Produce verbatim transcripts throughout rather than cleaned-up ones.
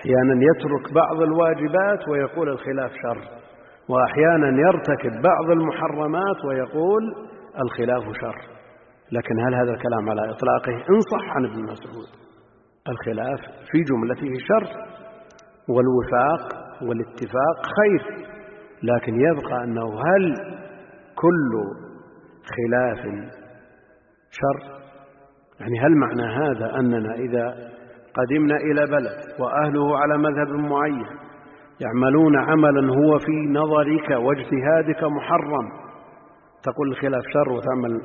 أحيانا يترك بعض الواجبات ويقول الخلاف شر، وأحيانا يرتكب بعض المحرمات ويقول الخلاف شر. لكن هل هذا الكلام على إطلاقه؟ إن صح عن ابن مسعود الخلاف في جملته شر، والوفاق والاتفاق خير، لكن يبقى أنه هل كل خلاف شر؟ يعني هل معنى هذا أننا إذا قدمنا إلى بلد وأهله على مذهب معين يعملون عملا هو في نظرك واجتهادك محرم تقول الخلاف شر وتعمل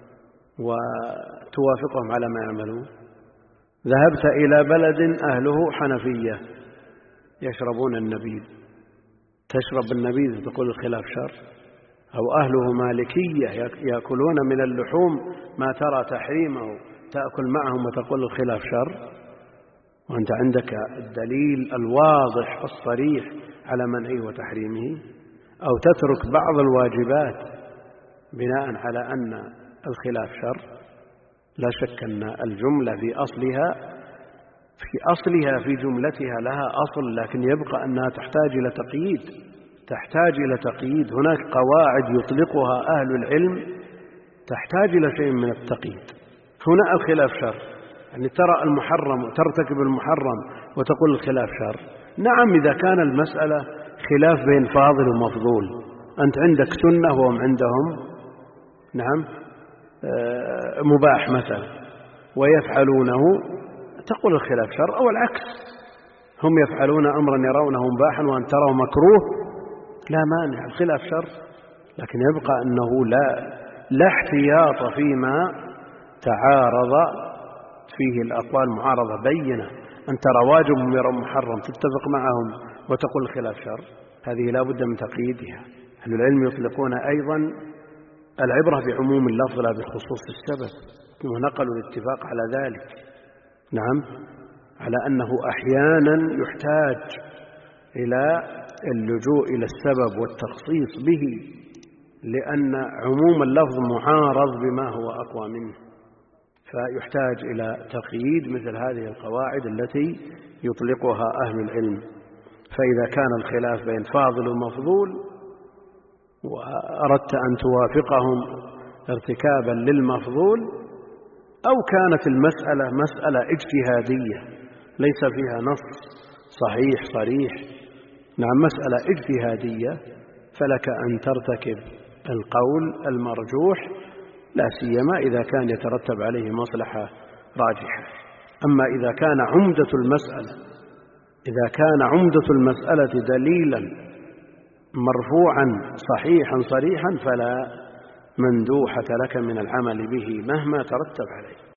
وتوافقهم على ما يعملون؟ ذهبت إلى بلد أهله حنفية يشربون النبيذ، تشرب النبيذ تقول الخلاف شر؟ أو أهله مالكية يأكلون من اللحوم ما ترى تحريمه تأكل معهم وتقول الخلاف شر؟ وأنت عندك الدليل الواضح الصريح على منعه وتحريمه. أو تترك بعض الواجبات بناء على أن الخلاف شر. لا شك أن الجملة في أصلها في أصلها في جملتها لها أصل، لكن يبقى أنها تحتاج إلى تقييد تحتاج إلى تقييد هناك قواعد يطلقها أهل العلم تحتاج إلى شيء من التقييد. هنا الخلاف شر، يعني ترى المحرم وترتكب المحرم وتقول الخلاف شر. نعم إذا كان المسألة خلاف بين فاضل ومفضول، أنت عندك سنة وهم عندهم نعم مباح مثلا ويفعلونه تقول الخلاف شر، أو العكس هم يفعلون أمرا يرونه مباحا وأن تروا مكروه لا مانع الخلاف شر. لكن يبقى أنه لا لا احتياط فيما تعارض فيه الأقوال معارضة بينة، أن ترى واجب ويرى محرم تتفق معهم وتقول الخلاف شر، هذه لا بد من تقييدها. أهل العلم يطلقون أيضا العبرة بعموم اللفظ لا بخصوص السبب، ونقلوا الاتفاق على ذلك. نعم، على أنه أحيانا يحتاج إلى اللجوء إلى السبب والتخصيص به، لأن عموم اللفظ معارض بما هو أقوى منه، فيحتاج إلى تقييد مثل هذه القواعد التي يطلقها أهل العلم. فإذا كان الخلاف بين فاضل ومفضول وأردت أن توافقهم ارتكابا للمفضول، أو كانت المسألة مسألة اجتهادية ليس فيها نص صحيح صريح، نعم مسألة اجتهادية، فلك أن ترتكب القول المرجوح، لا سيما إذا كان يترتب عليه مصلحة راجحة. أما إذا كان عمدة المسألة إذا كان عمدة المسألة دليلا مرفوعا صحيحا صريحا فلا مندوحة لك من العمل به مهما ترتب عليه.